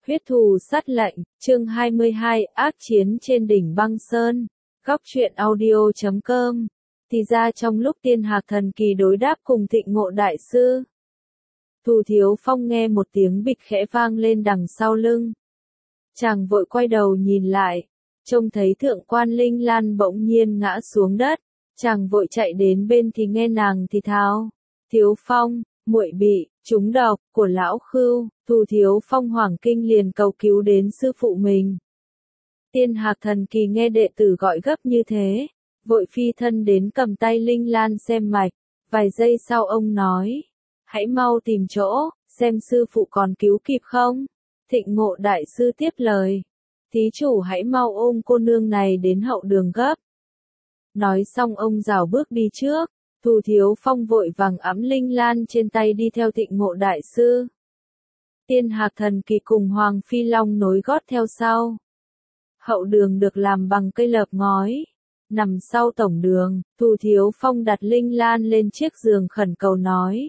Huyết thù sát lệnh, chương 22, ác chiến trên đỉnh băng sơn. Góc truyện audio.com. Thì ra trong lúc Tiên Hạc Thần Kỳ đối đáp cùng Thịnh Ngộ Đại Sư, Thù Thiếu Phong nghe một tiếng bịch khẽ vang lên đằng sau lưng. Chàng vội quay đầu nhìn lại, trông thấy Thượng quan Linh Lan bỗng nhiên ngã xuống đất. Chàng vội chạy đến bên thì nghe nàng thì thào: Thiếu Phong, muội bị trúng độc của lão Khưu. Thù Thiếu Phong hoảng kinh liền cầu cứu đến sư phụ mình. Tiên Hạc Thần Kỳ nghe đệ tử gọi gấp như thế, vội phi thân đến cầm tay Linh Lan xem mạch. Vài giây sau ông nói: hãy mau tìm chỗ, xem sư phụ còn cứu kịp không. Thịnh Ngộ Đại Sư tiếp lời: thí chủ hãy mau ôm cô nương này đến hậu đường gấp. Nói xong ông rảo bước đi trước. Thù Thiếu Phong vội vàng ẵm Linh Lan trên tay đi theo Thịnh Ngộ Đại Sư. Tiên Hạc Thần Kỳ cùng Hoàng Phi Long nối gót theo sau. Hậu đường được làm bằng cây lợp ngói. Nằm sau tổng đường, Thù Thiếu Phong đặt Linh Lan lên chiếc giường khẩn cầu nói: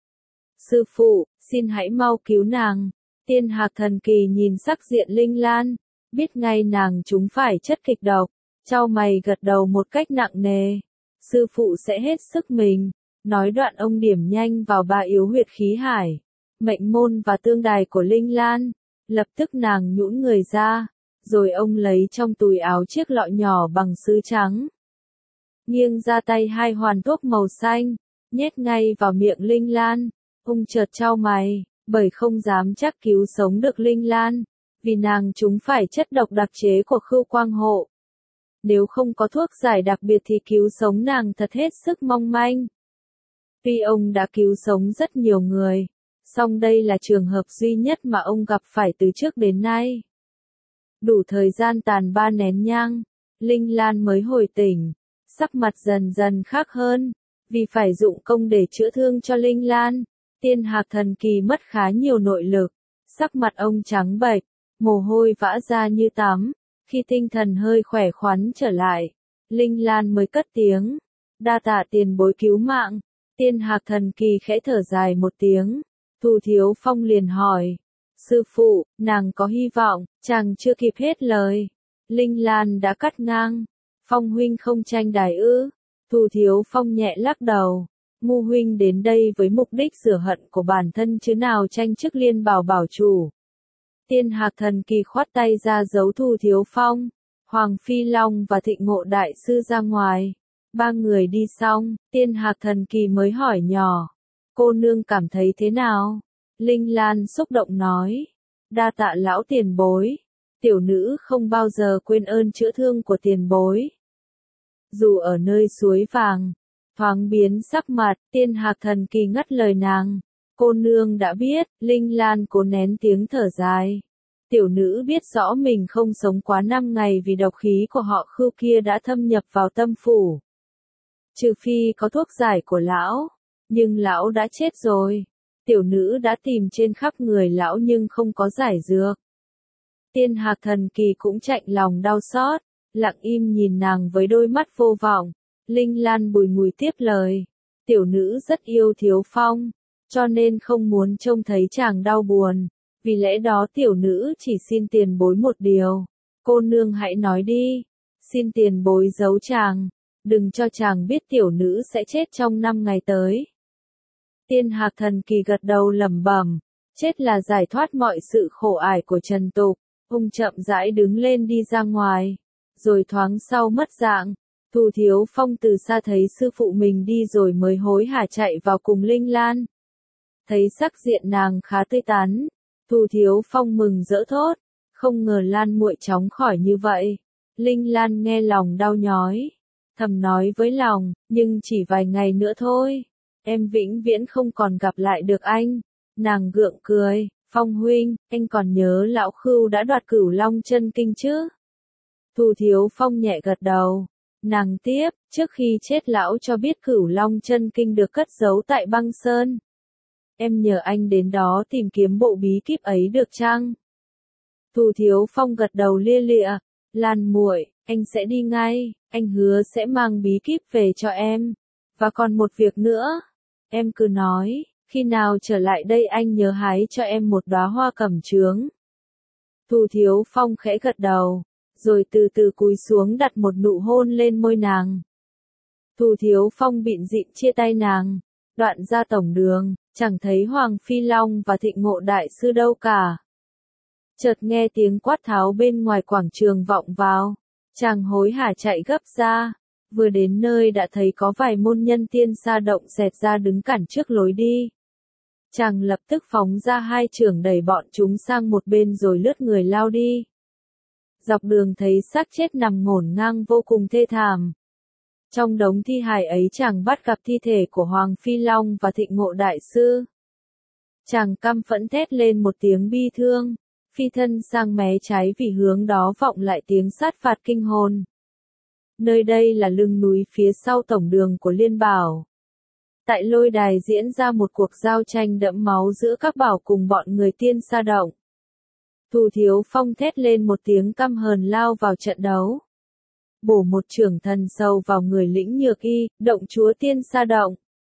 sư phụ, xin hãy mau cứu nàng. Tiên Hạc Thần Kỳ nhìn sắc diện Linh Lan, biết ngay nàng trúng phải chất kịch độc, chau mày gật đầu một cách nặng nề. Sư phụ sẽ hết sức mình. Nói đoạn ông điểm nhanh vào ba yếu huyệt khí hải, mệnh môn và tương đài của Linh Lan. Lập tức nàng nhũn người ra, rồi ông lấy trong túi áo chiếc lọ nhỏ bằng sứ trắng. Nghiêng ra tay hai hoàn thuốc màu xanh, nhét ngay vào miệng Linh Lan. Ông chợt chau mày, bởi không dám chắc cứu sống được Linh Lan, vì nàng trúng phải chất độc đặc chế của Khưu Quang Hộ. Nếu không có thuốc giải đặc biệt thì cứu sống nàng thật hết sức mong manh. Tuy ông đã cứu sống rất nhiều người, song đây là trường hợp duy nhất mà ông gặp phải từ trước đến nay. Đủ thời gian tàn 3 nén nhang, Linh Lan mới hồi tỉnh, sắc mặt dần dần khác hơn, vì phải dụng công để chữa thương cho Linh Lan. Tiên Hạc Thần Kỳ mất khá nhiều nội lực, sắc mặt ông trắng bệch, mồ hôi vã ra như tắm. Khi tinh thần hơi khỏe khoắn trở lại, Linh Lan mới cất tiếng: đa tạ tiền bối cứu mạng. Tiên Hạc Thần Kỳ khẽ thở dài một tiếng. Thù Thiếu Phong liền hỏi: sư phụ, nàng có hy vọng? Chàng chưa kịp hết lời, Linh Lan đã cắt ngang: Phong huynh không tranh đài ư? Thù Thiếu Phong nhẹ lắc đầu: Ngu huynh đến đây với mục đích rửa hận của bản thân chứ nào tranh chức liên bảo bảo chủ. Tiên Hạc Thần Kỳ khoát tay ra giấu Thù Thiếu Phong. Hoàng Phi Long và Thịnh Ngộ Đại Sư ra ngoài. 3 người đi xong, Tiên Hạc Thần Kỳ mới hỏi nhỏ: cô nương cảm thấy thế nào? Linh Lan xúc động nói: đa tạ lão tiền bối. Tiểu nữ không bao giờ quên ơn chữa thương của tiền bối. Dù ở nơi suối vàng, thoáng biến sắc mặt, Tiên Hạc Thần Kỳ ngắt lời nàng: cô nương đã biết. Linh Lan cố nén tiếng thở dài. Tiểu nữ biết rõ mình không sống quá 5 ngày vì độc khí của họ Khưu kia đã thâm nhập vào tâm phủ. Trừ phi có thuốc giải của lão, nhưng lão đã chết rồi. Tiểu nữ đã tìm trên khắp người lão nhưng không có giải dược. Tiên Hạc Thần Kỳ cũng chạnh lòng đau xót, lặng im nhìn nàng với đôi mắt vô vọng. Linh Lan bùi ngùi tiếp lời: tiểu nữ rất yêu Thiếu Phong, cho nên không muốn trông thấy chàng đau buồn. Vì lẽ đó tiểu nữ chỉ xin tiền bối một điều. Cô nương hãy nói đi. Xin tiền bối giấu chàng, đừng cho chàng biết tiểu nữ sẽ chết trong 5 ngày tới. Tiên Hạc Thần Kỳ gật đầu lẩm bẩm: chết là giải thoát mọi sự khổ ải của trần tục. Ông chậm rãi đứng lên đi ra ngoài, rồi thoáng sau mất dạng. Thù Thiếu Phong từ xa thấy sư phụ mình đi rồi mới hối hả chạy vào cùng Linh Lan. Thấy sắc diện nàng khá tươi tắn, Thù Thiếu Phong mừng rỡ thốt: không ngờ Lan muội chóng khỏi như vậy. Linh Lan nghe lòng đau nhói, thầm nói với lòng: nhưng chỉ vài ngày nữa thôi, em vĩnh viễn không còn gặp lại được anh. Nàng gượng cười: Phong huynh, anh còn nhớ lão Khưu đã đoạt Cửu Long Chân Kinh chứ? Thù Thiếu Phong nhẹ gật đầu. Nàng tiếp: trước khi chết lão cho biết Cửu Long Chân Kinh được cất giấu tại băng sơn. Em nhờ anh đến đó tìm kiếm bộ bí kíp ấy được chăng? Thù Thiếu Phong gật đầu lia lịa: Lan muội, anh sẽ đi ngay, anh hứa sẽ mang bí kíp về cho em. Và còn một việc nữa, em cứ nói, khi nào trở lại đây anh nhớ hái cho em một đóa hoa cẩm chướng. Thu Thiếu Phong khẽ gật đầu, rồi từ từ cúi xuống đặt một nụ hôn lên môi nàng. Thu Thiếu Phong bịn dịn chia tay nàng, đoạn ra tổng đường, chẳng thấy Hoàng Phi Long và Thịnh Ngộ Đại Sư đâu cả. Chợt nghe tiếng quát tháo bên ngoài quảng trường vọng vào, chàng hối hả chạy gấp ra, vừa đến nơi đã thấy có vài môn nhân tiên sa động xẹt ra đứng cản trước lối đi. Chàng lập tức phóng ra hai chưởng đẩy bọn chúng sang một bên rồi lướt người lao đi. Dọc đường thấy xác chết nằm ngổn ngang vô cùng thê thảm. Trong đống thi hài ấy chàng bắt gặp thi thể của Hoàng Phi Long và Thịnh Ngộ Đại Sư. Chàng căm phẫn thét lên một tiếng bi thương, phi thân sang mé trái vì hướng đó vọng lại tiếng sát phạt kinh hồn. Nơi đây là lưng núi phía sau tổng đường của Liên Bảo. Tại lôi đài diễn ra một cuộc giao tranh đẫm máu giữa các bảo cùng bọn người tiên sa động. Thu Thiếu Phong thét lên một tiếng căm hờn lao vào trận đấu. Bổ một chưởng thần sâu vào người Lĩnh Nhược Y, động chúa tiên sa động.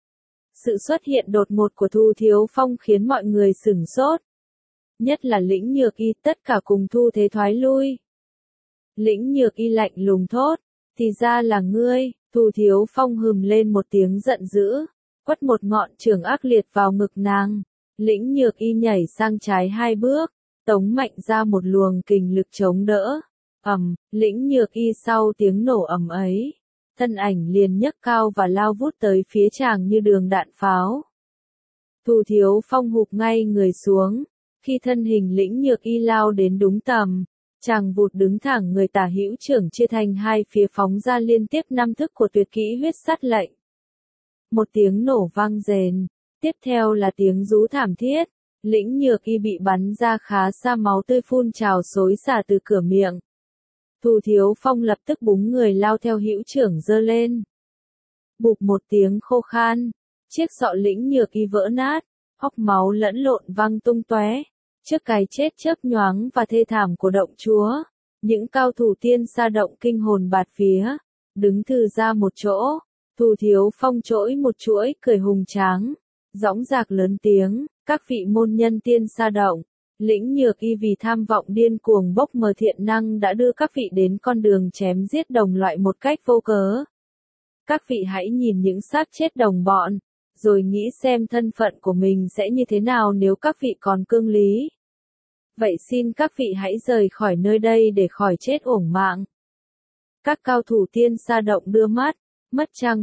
Sự xuất hiện đột ngột của Thu Thiếu Phong khiến mọi người sửng sốt. Nhất là Lĩnh Nhược Y, tất cả cùng thu thế thoái lui. Lĩnh Nhược Y lạnh lùng thốt, thì ra là ngươi. Thu Thiếu Phong hừm lên một tiếng giận dữ, quất một ngọn chưởng ác liệt vào ngực nàng. Lĩnh Nhược Y nhảy sang trái hai bước, tống mạnh ra một luồng kình lực chống đỡ. Lĩnh Nhược Y sau tiếng nổ ầm ấy, thân ảnh liền nhấc cao và lao vút tới phía chàng như đường đạn pháo. Thu Thiếu Phong hụp ngay người xuống, khi thân hình Lĩnh Nhược Y lao đến đúng tầm, chàng vụt đứng thẳng người tả hữu chưởng chia thành hai phía phóng ra liên tiếp 5 thức của tuyệt kỹ huyết sát lệnh. Một tiếng nổ vang rền, tiếp theo là tiếng rú thảm thiết, Lĩnh Nhược Y bị bắn ra khá xa, máu tươi phun trào xối xả từ cửa miệng. Thu Thiếu Phong lập tức búng người lao theo hữu chưởng giơ lên. Bụp một tiếng khô khan, chiếc sọ Lĩnh Nhược Y vỡ nát, hốc máu lẫn lộn văng tung tóe. Trước cái chết chớp nhoáng và thê thảm của động chúa, những cao thủ tiên sa động kinh hồn bạt phía, đứng thừ ra một chỗ. Thu Thiếu Phong trỗi một chuỗi cười hùng tráng, dõng dạc lớn tiếng, các vị môn nhân tiên sa động, Lĩnh Nhược Y vì tham vọng điên cuồng bốc mờ thiện năng đã đưa các vị đến con đường chém giết đồng loại một cách vô cớ. Các vị hãy nhìn những xác chết đồng bọn, rồi nghĩ xem thân phận của mình sẽ như thế nào nếu các vị còn cương lý. Vậy xin các vị hãy rời khỏi nơi đây để khỏi chết uổng mạng. Các cao thủ tiên sa động đưa mắt, mất trang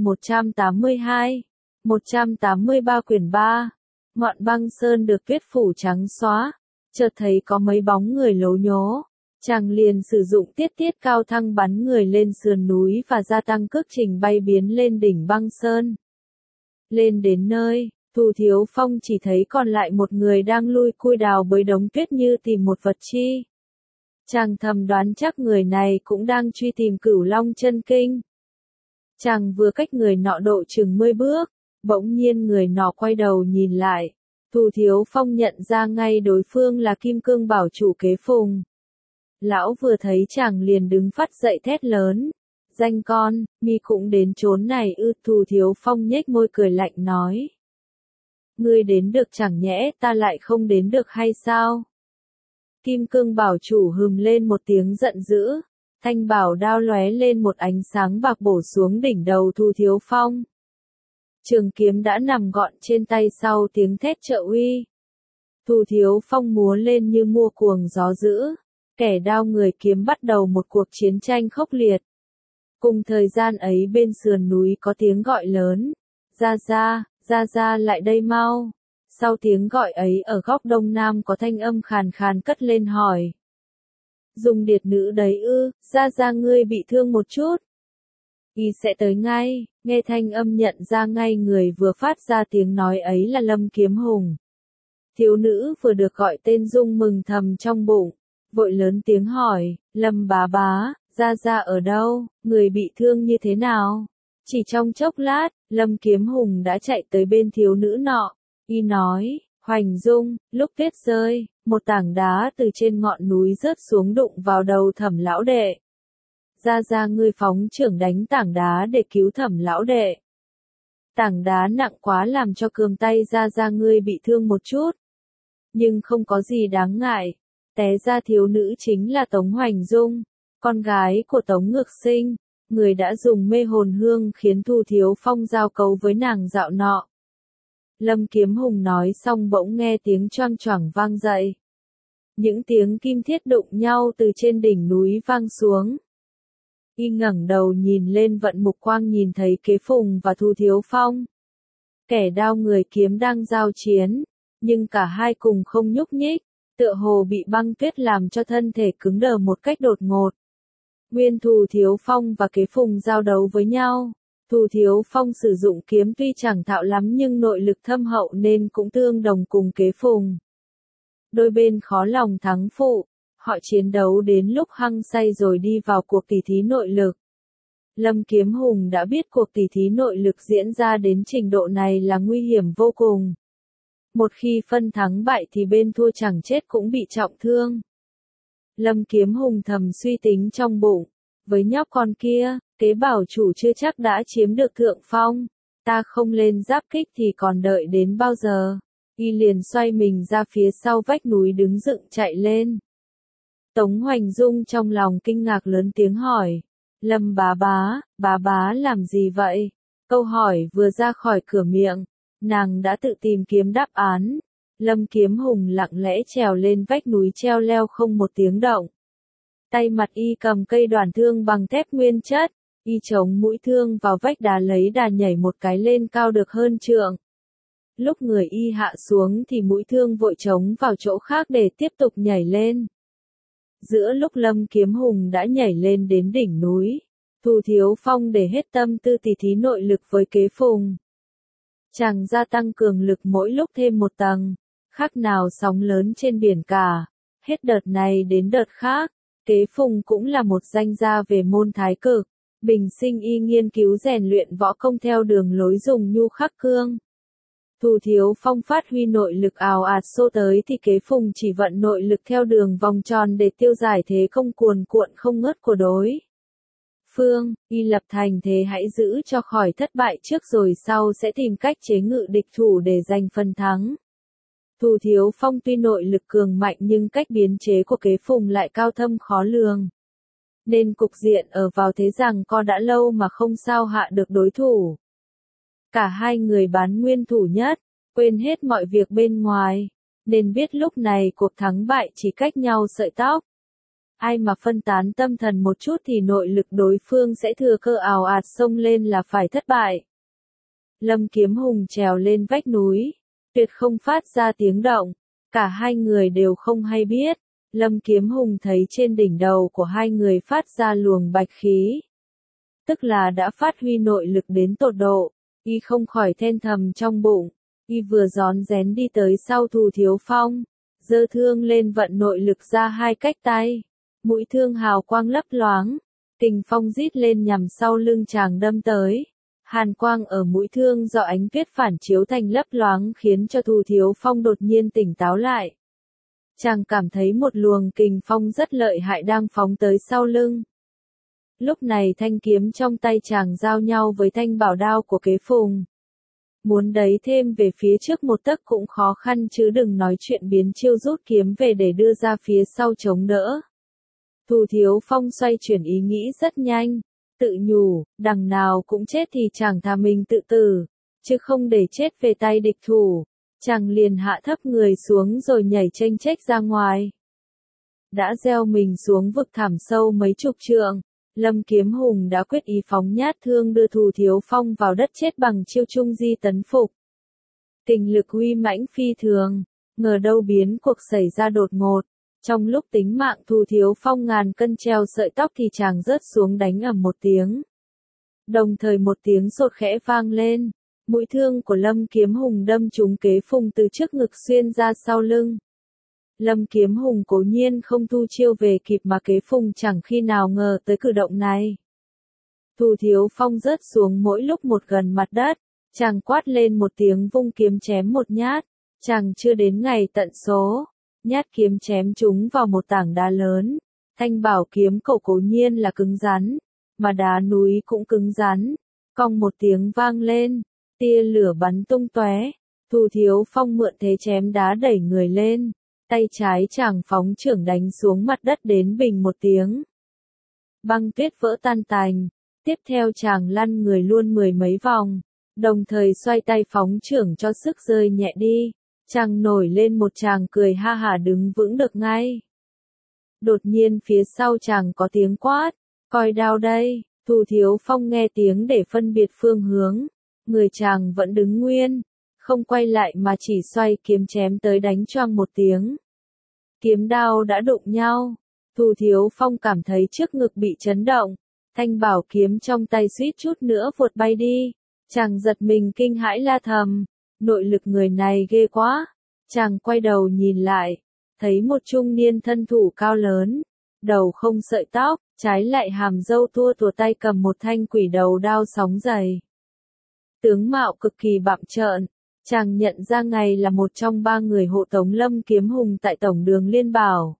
182, 183 quyển 3. Ngọn băng sơn được tuyết phủ trắng xóa, chợt thấy có mấy bóng người lố nhố. Chàng liền sử dụng tiết cao thăng bắn người lên sườn núi và gia tăng cước trình bay biến lên đỉnh băng sơn. Lên đến nơi, Thu Thiếu Phong chỉ thấy còn lại một người đang lui cui đào bới đống tuyết như tìm một vật chi. Chàng thầm đoán chắc người này cũng đang truy tìm Cửu Long Chân Kinh. Chàng vừa cách người nọ độ chừng 10 bước, bỗng nhiên người nọ quay đầu nhìn lại. Thu Thiếu Phong nhận ra ngay đối phương là Kim Cương Bảo chủ Kế Phùng. Lão vừa thấy chàng liền đứng phát dậy thét lớn. Danh con, mi cũng đến chốn này ư? Thu Thiếu Phong nhếch môi cười lạnh nói. Ngươi đến được chẳng nhẽ ta lại không đến được hay sao? Kim Cương Bảo chủ hừm lên một tiếng giận dữ, thanh bảo đao lóe lên một ánh sáng bạc bổ xuống đỉnh đầu Thu Thiếu Phong. Trường kiếm đã nằm gọn trên tay sau tiếng thét trợ uy. Thu Thiếu Phong múa lên như mua cuồng gió dữ, kẻ đao người kiếm bắt đầu một cuộc chiến tranh khốc liệt. Cùng thời gian ấy bên sườn núi có tiếng gọi lớn, ra ra lại đây mau. Sau tiếng gọi ấy ở góc đông nam có thanh âm khàn khàn cất lên hỏi. Dùng điệt nữ đấy ư? Ra ngươi bị thương một chút. Y sẽ tới ngay. Nghe thanh âm nhận ra ngay người vừa phát ra tiếng nói ấy là Lâm Kiếm Hùng. Thiếu nữ vừa được gọi tên rung mừng thầm trong bụng, vội lớn tiếng hỏi, Lâm bá bá, ra ở đâu, người bị thương như thế nào? Chỉ trong chốc lát, Lâm Kiếm Hùng đã chạy tới bên thiếu nữ nọ. Y nói, Hoành Dung, lúc tuyết rơi, một tảng đá từ trên ngọn núi rớt xuống đụng vào đầu Thẩm lão đệ. Ra ngươi phóng chưởng đánh tảng đá để cứu Thẩm lão đệ. Tảng đá nặng quá làm cho cườm tay ra ngươi bị thương một chút. Nhưng không có gì đáng ngại. Té ra thiếu nữ chính là Tống Hoành Dung, con gái của Tống Ngược Sinh, người đã dùng mê hồn hương khiến Thu Thiếu Phong giao cấu với nàng dạo nọ. Lâm Kiếm Hùng nói xong bỗng nghe tiếng choang choảng vang dậy. Những tiếng kim thiết đụng nhau từ trên đỉnh núi vang xuống. Y ngẩng đầu nhìn lên vận mục quang nhìn thấy Kế Phùng và Thu Thiếu Phong. Kẻ đao người kiếm đang giao chiến, nhưng cả hai cùng không nhúc nhích, tựa hồ bị băng tuyết làm cho thân thể cứng đờ một cách đột ngột. Nguyên Thu Thiếu Phong và Kế Phùng giao đấu với nhau. Thu Thiếu Phong sử dụng kiếm tuy chẳng thạo lắm nhưng nội lực thâm hậu nên cũng tương đồng cùng Kế Phùng. Đôi bên khó lòng thắng phụ, họ chiến đấu đến lúc hăng say rồi đi vào cuộc tỉ thí nội lực. Lâm Kiếm Hùng đã biết cuộc tỉ thí nội lực diễn ra đến trình độ này là nguy hiểm vô cùng. Một khi phân thắng bại thì bên thua chẳng chết cũng bị trọng thương. Lâm Kiếm Hùng thầm suy tính trong bụng, với nhóc con kia, Kế Bảo chủ chưa chắc đã chiếm được thượng phong, ta không lên giáp kích thì còn đợi đến bao giờ. Y liền xoay mình ra phía sau vách núi đứng dựng chạy lên. Tống Hoành Dung trong lòng kinh ngạc lớn tiếng hỏi, Lâm bá bá làm gì vậy? Câu hỏi vừa ra khỏi cửa miệng, nàng đã tự tìm kiếm đáp án. Lâm Kiếm Hùng lặng lẽ trèo lên vách núi treo leo không một tiếng động. Tay mặt y cầm cây đoàn thương bằng thép nguyên chất, y chống mũi thương vào vách đá lấy đà nhảy một cái lên cao được hơn trượng. Lúc người y hạ xuống thì mũi thương vội trống vào chỗ khác để tiếp tục nhảy lên. Giữa lúc Lâm Kiếm Hùng đã nhảy lên đến đỉnh núi, Thu Thiếu Phong để hết tâm tư tỉ thí nội lực với Kế Phùng. Chàng gia tăng cường lực mỗi lúc thêm một tầng, khác nào sóng lớn trên biển cả, hết đợt này đến đợt khác. Kế Phùng cũng là một danh gia về môn thái cực, bình sinh y nghiên cứu rèn luyện võ công theo đường lối dùng nhu khắc cương. Thu Thiếu Phong phát huy nội lực ào ạt xô tới thì Kế Phùng chỉ vận nội lực theo đường vòng tròn để tiêu giải thế công cuồn cuộn không ngớt của đối phương, y lập thành thế hãy giữ cho khỏi thất bại trước rồi sau sẽ tìm cách chế ngự địch thủ để giành phần thắng. Thu Thiếu Phong tuy nội lực cường mạnh nhưng cách biến chế của Kế Phùng lại cao thâm khó lường. Nên cục diện ở vào thế giằng co đã lâu mà không sao hạ được đối thủ. Cả hai người bán nguyên thủ nhất, quên hết mọi việc bên ngoài, nên biết lúc này cuộc thắng bại chỉ cách nhau sợi tóc. Ai mà phân tán tâm thần một chút thì nội lực đối phương sẽ thừa cơ ào ạt xông lên là phải thất bại. Lâm Kiếm Hùng trèo lên vách núi, tuyệt không phát ra tiếng động, cả hai người đều không hay biết. Lâm Kiếm Hùng thấy trên đỉnh đầu của hai người phát ra luồng bạch khí, tức là đã phát huy nội lực đến tột độ. Y không khỏi then thầm trong bụng, y vừa rón rén đi tới sau Thu Thiếu Phong, giơ thương lên vận nội lực ra hai cách tay, mũi thương hào quang lấp loáng, kình phong rít lên nhằm sau lưng chàng đâm tới. Hàn quang ở mũi thương do ánh tuyết phản chiếu thành lấp loáng khiến cho Thu Thiếu Phong đột nhiên tỉnh táo lại. Chàng cảm thấy một luồng kình phong rất lợi hại đang phóng tới sau lưng. Lúc này thanh kiếm trong tay chàng giao nhau với thanh bảo đao của Kế Phùng. Muốn đẩy thêm về phía trước một tấc cũng khó khăn chứ đừng nói chuyện biến chiêu rút kiếm về để đưa ra phía sau chống đỡ. Thu Thiếu Phong xoay chuyển ý nghĩ rất nhanh, tự nhủ, đằng nào cũng chết thì chàng thà mình tự tử, chứ không để chết về tay địch thủ. Chàng liền hạ thấp người xuống rồi nhảy chênh chếch ra ngoài. Đã gieo mình xuống vực thẳm sâu mấy chục trượng. Lâm Kiếm Hùng đã quyết ý phóng nhát thương đưa Thu Thiếu Phong vào đất chết bằng chiêu trung di tấn phục. Kình lực uy mãnh phi thường, ngờ đâu biến cuộc xảy ra đột ngột. Trong lúc tính mạng Thu Thiếu Phong ngàn cân treo sợi tóc thì chàng rớt xuống đánh ầm một tiếng. Đồng thời một tiếng sột khẽ vang lên, mũi thương của Lâm Kiếm Hùng đâm trúng Kế Phùng từ trước ngực xuyên ra sau lưng. Lâm Kiếm Hùng cố nhiên không thu chiêu về kịp mà Kế Phùng chẳng khi nào ngờ tới cử động này. Thu Thiếu Phong rớt xuống mỗi lúc một gần mặt đất, chàng quát lên một tiếng vung kiếm chém một nhát, chàng chưa đến ngày tận số, nhát kiếm chém trúng vào một tảng đá lớn, thanh bảo kiếm cậu cố nhiên là cứng rắn, mà đá núi cũng cứng rắn, cong một tiếng vang lên, tia lửa bắn tung tóe, Thu Thiếu Phong mượn thế chém đá đẩy người lên. tay trái chàng phóng chưởng đánh xuống mặt đất đến bình một tiếng. Băng tuyết vỡ tan tành, tiếp theo chàng lăn người luôn mười mấy vòng, đồng thời xoay tay phóng chưởng cho sức rơi nhẹ đi. Chàng nổi lên một tràng cười ha hả đứng vững được ngay. Đột nhiên phía sau chàng có tiếng quát, coi đao đây. Thu Thiếu Phong nghe tiếng để phân biệt phương hướng, người chàng vẫn đứng nguyên, không quay lại mà chỉ xoay kiếm chém tới đánh choang một tiếng. Kiếm đao đã đụng nhau, Thu Thiếu Phong cảm thấy trước ngực bị chấn động, thanh bảo kiếm trong tay suýt chút nữa vụt bay đi. Chàng giật mình kinh hãi la thầm, nội lực người này ghê quá. Chàng quay đầu nhìn lại, thấy một trung niên thân thủ cao lớn, đầu không sợi tóc, trái lại hàm râu tua tủa, tay cầm một thanh quỷ đầu đao sóng dày. Tướng mạo cực kỳ bặm trợn, chàng nhận ra ngay là một trong ba người hộ tống Lâm Kiếm Hùng tại tổng đường Liên Bảo.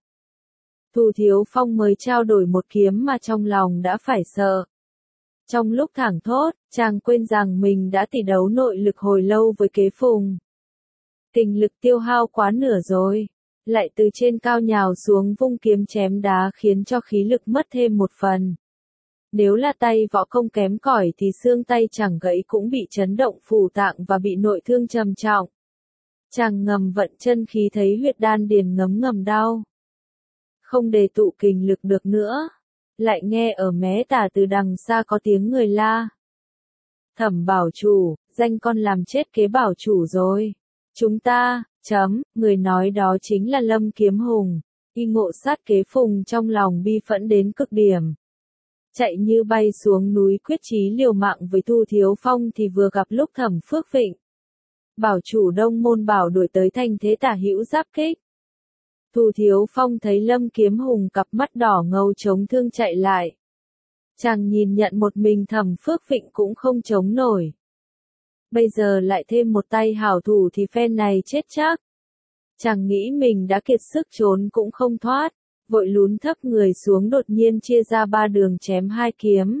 Thu Thiếu Phong mới trao đổi một kiếm mà trong lòng đã phải sợ. Trong lúc thảng thốt, chàng quên rằng mình đã tỉ đấu nội lực hồi lâu với Kế Phùng. Kình lực tiêu hao quá nửa rồi, lại từ trên cao nhào xuống vung kiếm chém đá khiến cho khí lực mất thêm một phần. Nếu là tay võ công kém cỏi thì xương tay chẳng gãy cũng bị chấn động phủ tạng và bị nội thương trầm trọng. Chàng ngầm vận chân khí thấy huyệt đan điền ngấm ngầm đau. Không đề tụ kình lực được nữa. Lại nghe ở mé tả từ đằng xa có tiếng người la. Thẩm Bảo Chủ, danh con làm chết Kế Bảo Chủ rồi. Chúng ta, người nói đó chính là Lâm Kiếm Hùng. Y ngộ sát Kế Phùng trong lòng bi phẫn đến cực điểm. Chạy như bay xuống núi quyết chí liều mạng với Thu Thiếu Phong thì vừa gặp lúc Thẩm Phước Vịnh. Bảo Chủ Đông Môn Bảo đuổi tới thành thế tả hữu giáp kích. Thu Thiếu Phong thấy Lâm Kiếm Hùng cặp mắt đỏ ngầu chống thương chạy lại. Chàng nhìn nhận một mình Thẩm Phước Vịnh cũng không chống nổi. Bây giờ lại thêm một tay hảo thủ thì phen này chết chắc. Chàng nghĩ mình đã kiệt sức trốn cũng không thoát, vội lún thấp người xuống đột nhiên chia ra ba đường chém hai kiếm.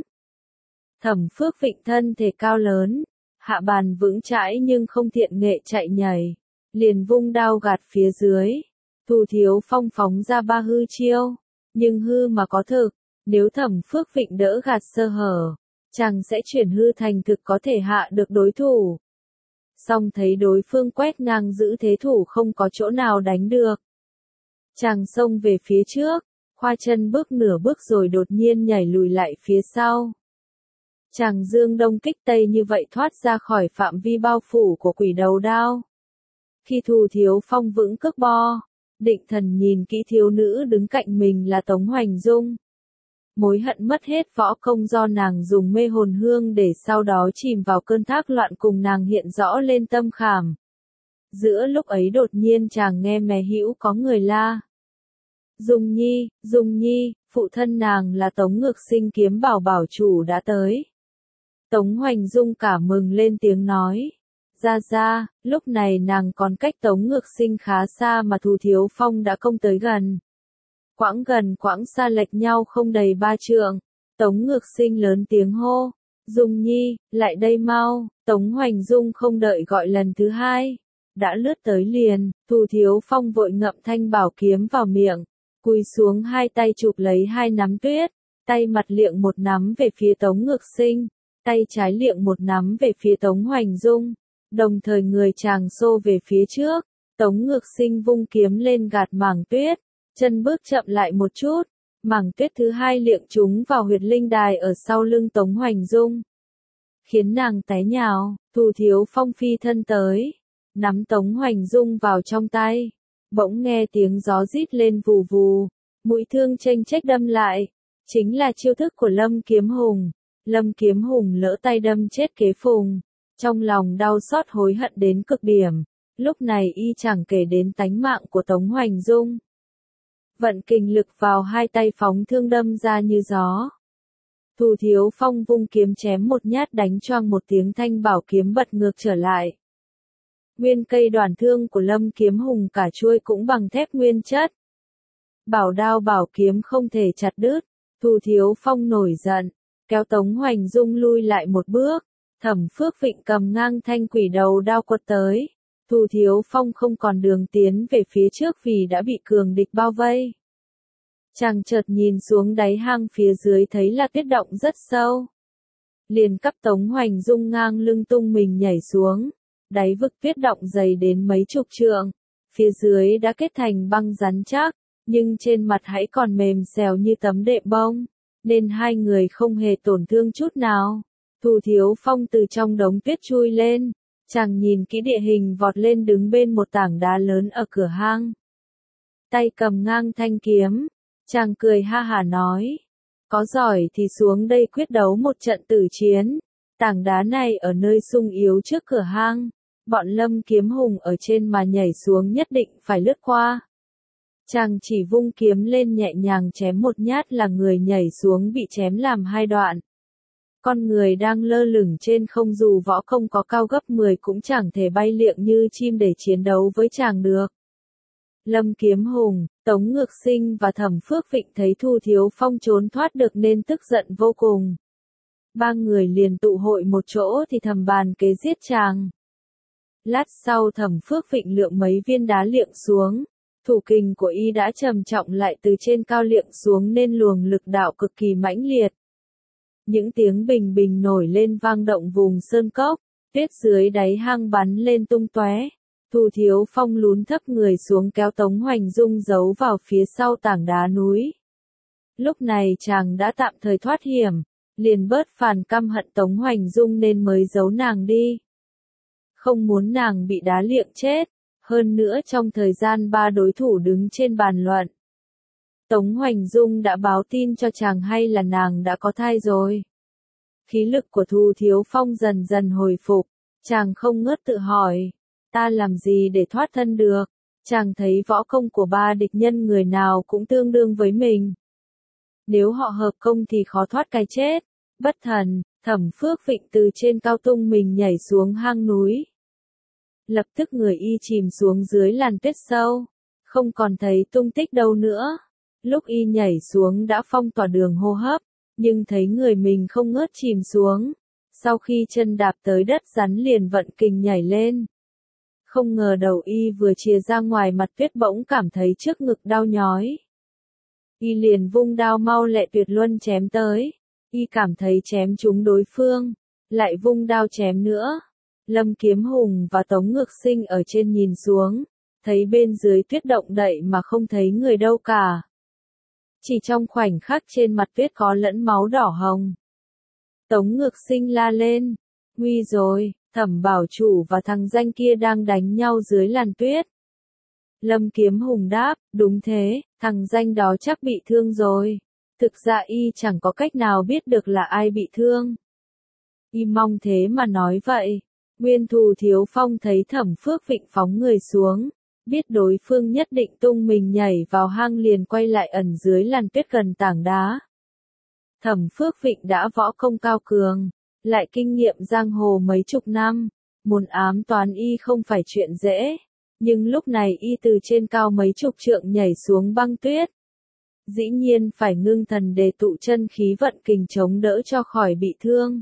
Thẩm Phước Vịnh thân thể cao lớn, hạ bàn vững chãi nhưng không thiện nghệ chạy nhảy, liền vung đao gạt phía dưới. Thu Thiếu Phong phóng ra ba hư chiêu, nhưng hư mà có thực, nếu Thẩm Phước Vịnh đỡ gạt sơ hở, chàng sẽ chuyển hư thành thực có thể hạ được đối thủ. Song thấy đối phương quét ngang giữ thế thủ không có chỗ nào đánh được. Chàng xông về phía trước, khoa chân bước nửa bước rồi đột nhiên nhảy lùi lại phía sau. Chàng dương đông kích tây như vậy thoát ra khỏi phạm vi bao phủ của quỷ đầu đao. Khi Thu Thiếu Phong vững cước bo, định thần nhìn kỹ thiếu nữ đứng cạnh mình là Tống Hoành Dung. Mối hận mất hết võ công do nàng dùng mê hồn hương để sau đó chìm vào cơn thác loạn cùng nàng hiện rõ lên tâm khảm. Giữa lúc ấy đột nhiên chàng nghe mé hữu có người la. Dung Nhi, phụ thân nàng là Tống Ngược Sinh Kiếm Bảo Bảo Chủ đã tới. Tống Hoành Dung cả mừng lên tiếng nói. Ra, lúc này nàng còn cách Tống Ngược Sinh khá xa mà Thu Thiếu Phong đã công tới gần. Quãng gần quãng xa lệch nhau không đầy 3 trượng. Tống Ngược Sinh lớn tiếng hô. Dung Nhi, lại đây mau. Tống Hoành Dung không đợi gọi lần thứ hai. Đã lướt tới liền. Thu Thiếu Phong vội ngậm thanh bảo kiếm vào miệng. Cúi xuống hai tay chụp lấy hai nắm tuyết. Tay mặt liệng một nắm về phía Tống Ngược Sinh. Tay trái liệng một nắm về phía Tống Hoành Dung. Đồng thời người chàng xô về phía trước. Tống Ngược Sinh vung kiếm lên gạt mảng tuyết. Chân bước chậm lại một chút, mảng tuyết thứ hai liệng trúng vào huyệt linh đài ở sau lưng Tống Hoành Dung. Khiến nàng té nhào, Thu Thiếu Phong phi thân tới, nắm Tống Hoành Dung vào trong tay. Bỗng nghe tiếng gió rít lên vù vù, mũi thương chênh chếch đâm lại. Chính là chiêu thức của Lâm Kiếm Hùng. Lâm Kiếm Hùng lỡ tay đâm chết Kế Phùng. Trong lòng đau xót hối hận đến cực điểm. Lúc này y chẳng kể đến tánh mạng của Tống Hoành Dung. Vận kình lực vào hai tay phóng thương đâm ra như gió. Thu Thiếu Phong vung kiếm chém một nhát đánh choang một tiếng thanh bảo kiếm bật ngược trở lại. Nguyên cây đoàn thương của Lâm Kiếm Hùng cả chuôi cũng bằng thép nguyên chất. Bảo đao bảo kiếm không thể chặt đứt. Thu Thiếu Phong nổi giận, kéo Tống Hoành Dung lui lại một bước. Thẩm Phước Vịnh cầm ngang thanh quỷ đầu đao quật tới. Thu Thiếu Phong không còn đường tiến về phía trước vì đã bị cường địch bao vây. Chàng chợt nhìn xuống đáy hang phía dưới thấy là tuyết động rất sâu. Liền cấp Tống Hoành Dung ngang lưng tung mình nhảy xuống. Đáy vực tuyết động dày đến mấy chục trượng. Phía dưới đã kết thành băng rắn chắc, nhưng trên mặt hãy còn mềm xèo như tấm đệm bông, nên hai người không hề tổn thương chút nào. Thu Thiếu Phong từ trong đống tuyết chui lên, chàng nhìn kỹ địa hình vọt lên đứng bên một tảng đá lớn ở cửa hang. Tay cầm ngang thanh kiếm, chàng cười ha hả nói, có giỏi thì xuống đây quyết đấu một trận tử chiến. Tảng đá này ở nơi sung yếu trước cửa hang, bọn Lâm Kiếm Hùng ở trên mà nhảy xuống nhất định phải lướt qua. Chàng chỉ vung kiếm lên nhẹ nhàng chém một nhát là người nhảy xuống bị chém làm hai đoạn. Con người đang lơ lửng trên không dù võ công có cao gấp 10 cũng chẳng thể bay liệng như chim để chiến đấu với chàng được. Lâm Kiếm Hùng, Tống Ngược Sinh và Thẩm Phước Vịnh thấy Thu Thiếu Phong trốn thoát được nên tức giận vô cùng. Ba người liền tụ hội một chỗ thì thầm bàn kế giết chàng. Lát sau Thẩm Phước Vịnh lượng mấy viên đá liệng xuống, thủ kình của y đã trầm trọng lại từ trên cao liệng xuống nên luồng lực đạo cực kỳ mãnh liệt. Những tiếng bình bình nổi lên vang động vùng sơn cốc, tuyết dưới đáy hang bắn lên tung tóe. Thu Thiếu Phong lún thấp người xuống kéo Tống Hoành Dung giấu vào phía sau tảng đá núi. Lúc này chàng đã tạm thời thoát hiểm, liền bớt phàn căm hận Tống Hoành Dung nên mới giấu nàng đi. Không muốn nàng bị đá liệng chết, hơn nữa trong thời gian ba đối thủ đứng trên bàn luận. Tống Hoành Dung đã báo tin cho chàng hay là nàng đã có thai rồi. Khí lực của Thu Thiếu Phong dần dần hồi phục, chàng không ngớt tự hỏi, ta làm gì để thoát thân được, chàng thấy võ công của ba địch nhân người nào cũng tương đương với mình. Nếu họ hợp công thì khó thoát cái chết, bất thần, Thẩm Phước Vịnh từ trên cao tung mình nhảy xuống hang núi. Lập tức người y chìm xuống dưới làn tuyết sâu, không còn thấy tung tích đâu nữa. Lúc y nhảy xuống đã phong tỏa đường hô hấp, nhưng thấy người mình không ngớt chìm xuống. Sau khi chân đạp tới đất rắn liền vận kình nhảy lên. Không ngờ đầu y vừa chìa ra ngoài mặt tuyết bỗng cảm thấy trước ngực đau nhói. Y liền vung đao mau lẹ tuyệt luân chém tới. Y cảm thấy chém trúng đối phương, lại vung đao chém nữa. Lâm Kiếm Hùng và Tống Ngược Sinh ở trên nhìn xuống, thấy bên dưới tuyết động đậy mà không thấy người đâu cả. Chỉ trong khoảnh khắc trên mặt tuyết có lẫn máu đỏ hồng. Tống Ngược Sinh la lên, nguy rồi, Thẩm Bảo Chủ và thằng danh kia đang đánh nhau dưới làn tuyết. Lâm Kiếm Hùng đáp, đúng thế, thằng danh đó chắc bị thương rồi. Thực ra y chẳng có cách nào biết được là ai bị thương. Y mong thế mà nói vậy. Nguyên Thu Thiếu Phong thấy Thẩm Phước Vịnh phóng người xuống, biết đối phương nhất định tung mình nhảy vào hang liền quay lại ẩn dưới làn tuyết gần tảng đá. Thẩm Phước Vịnh đã võ công cao cường, lại kinh nghiệm giang hồ mấy chục năm, muốn ám toán y không phải chuyện dễ, nhưng lúc này y từ trên cao mấy chục trượng nhảy xuống băng tuyết. Dĩ nhiên phải ngưng thần để tụ chân khí vận kình chống đỡ cho khỏi bị thương.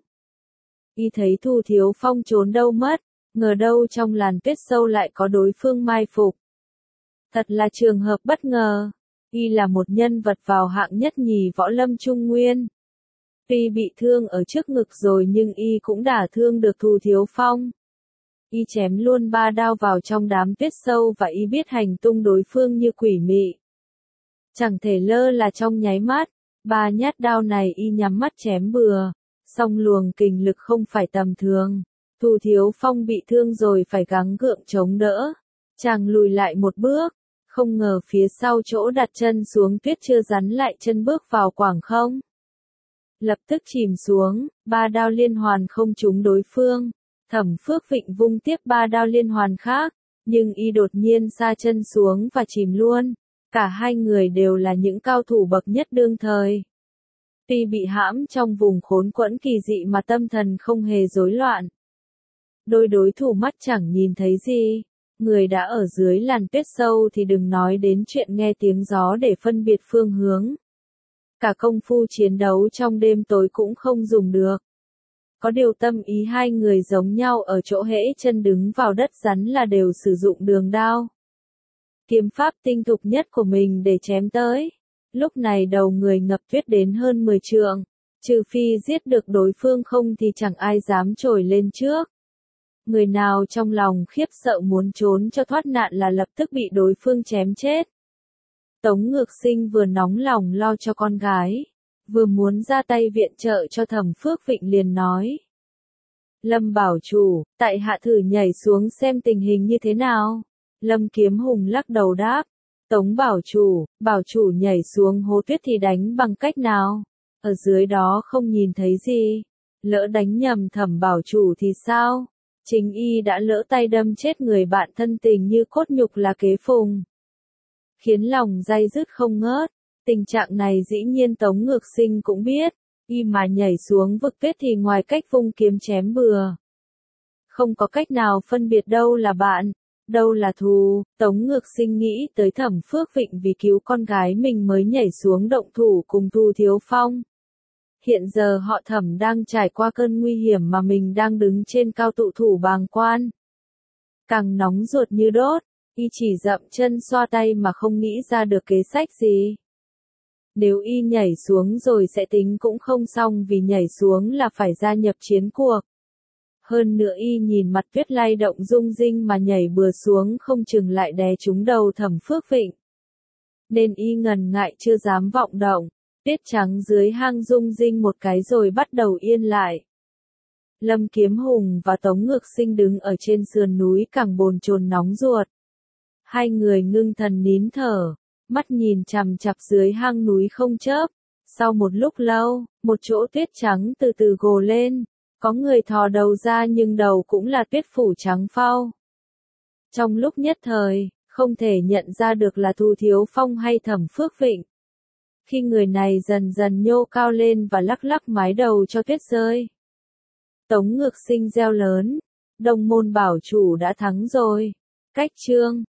Y thấy Thu Thiếu Phong trốn đâu mất, ngờ đâu trong làn tuyết sâu lại có đối phương mai phục. Thật là trường hợp bất ngờ, y là một nhân vật vào hạng nhất nhì võ lâm Trung Nguyên. Tuy bị thương ở trước ngực rồi nhưng y cũng đả thương được Thu Thiếu Phong. Y chém luôn ba đao vào trong đám tuyết sâu và y biết hành tung đối phương như quỷ mị. Chẳng thể lơ là trong nháy mắt, ba nhát đao này y nhắm mắt chém bừa, song luồng kình lực không phải tầm thường. Thu Thiếu Phong bị thương rồi phải gắng gượng chống đỡ. Chàng lùi lại một bước, không ngờ phía sau chỗ đặt chân xuống tuyết chưa rắn lại chân bước vào quảng không. Lập tức chìm xuống, ba đao liên hoàn không trúng đối phương. Thẩm Phước Vịnh vung tiếp ba đao liên hoàn khác, nhưng y đột nhiên sa chân xuống và chìm luôn. Cả hai người đều là những cao thủ bậc nhất đương thời. Tuy bị hãm trong vùng khốn quẫn kỳ dị mà tâm thần không hề rối loạn. Đôi đối thủ mắt chẳng nhìn thấy gì, người đã ở dưới làn tuyết sâu thì đừng nói đến chuyện nghe tiếng gió để phân biệt phương hướng. Cả công phu chiến đấu trong đêm tối cũng không dùng được. Có điều tâm ý hai người giống nhau ở chỗ hễ chân đứng vào đất rắn là đều sử dụng đường đao. Kiếm pháp tinh thục nhất của mình để chém tới. Lúc này đầu người ngập tuyết đến hơn 10 trượng. Trừ phi giết được đối phương không thì chẳng ai dám trồi lên trước. Người nào trong lòng khiếp sợ muốn trốn cho thoát nạn là lập tức bị đối phương chém chết. Tống Ngược Sinh vừa nóng lòng lo cho con gái, vừa muốn ra tay viện trợ cho Thẩm Phước Vịnh liền nói. Lâm bảo chủ, tại hạ thử nhảy xuống xem tình hình như thế nào. Lâm Kiếm Hùng lắc đầu đáp. Tống bảo chủ nhảy xuống hố tuyết thì đánh bằng cách nào? Ở dưới đó không nhìn thấy gì. Lỡ đánh nhầm Thẩm bảo chủ thì sao? Chính y đã lỡ tay đâm chết người bạn thân tình như cốt nhục là kế phùng. Khiến lòng day dứt không ngớt. Tình trạng này dĩ nhiên Tống Ngược Sinh cũng biết. Y mà nhảy xuống vực tuyết thì ngoài cách vung kiếm chém bừa. Không có cách nào phân biệt đâu là bạn, đâu là thù. Tống Ngược Sinh nghĩ tới Thẩm Phước Vịnh vì cứu con gái mình mới nhảy xuống động thủ cùng Thu Thiếu Phong. Hiện giờ họ Thẩm đang trải qua cơn nguy hiểm mà mình đang đứng trên cao tụ thủ bàng quan. Càng nóng ruột như đốt, y chỉ dậm chân xoa tay mà không nghĩ ra được kế sách gì. Nếu y nhảy xuống rồi sẽ tính cũng không xong vì nhảy xuống là phải gia nhập chiến cuộc. Hơn nữa y nhìn mặt tuyết lay động rung rinh mà nhảy bừa xuống không chừng lại đè trúng đầu Thẩm Phước Vịnh. Nên y ngần ngại chưa dám vọng động. Tuyết trắng dưới hang rung rinh một cái rồi bắt đầu yên lại. Lâm Kiếm Hùng và Tống Ngược Sinh đứng ở trên sườn núi càng bồn chồn nóng ruột. Hai người ngưng thần nín thở, mắt nhìn chằm chằm dưới hang núi không chớp. Sau một lúc lâu, một chỗ tuyết trắng từ từ gồ lên. Có người thò đầu ra nhưng đầu cũng là tuyết phủ trắng phau. Trong lúc nhất thời, không thể nhận ra được là Thu Thiếu Phong hay Thẩm Phước Vịnh. Khi người này dần dần nhô cao lên và lắc lắc mái đầu cho tuyết rơi. Tống Ngược Sinh reo lớn, Đồng Môn bảo chủ đã thắng rồi. Cách chương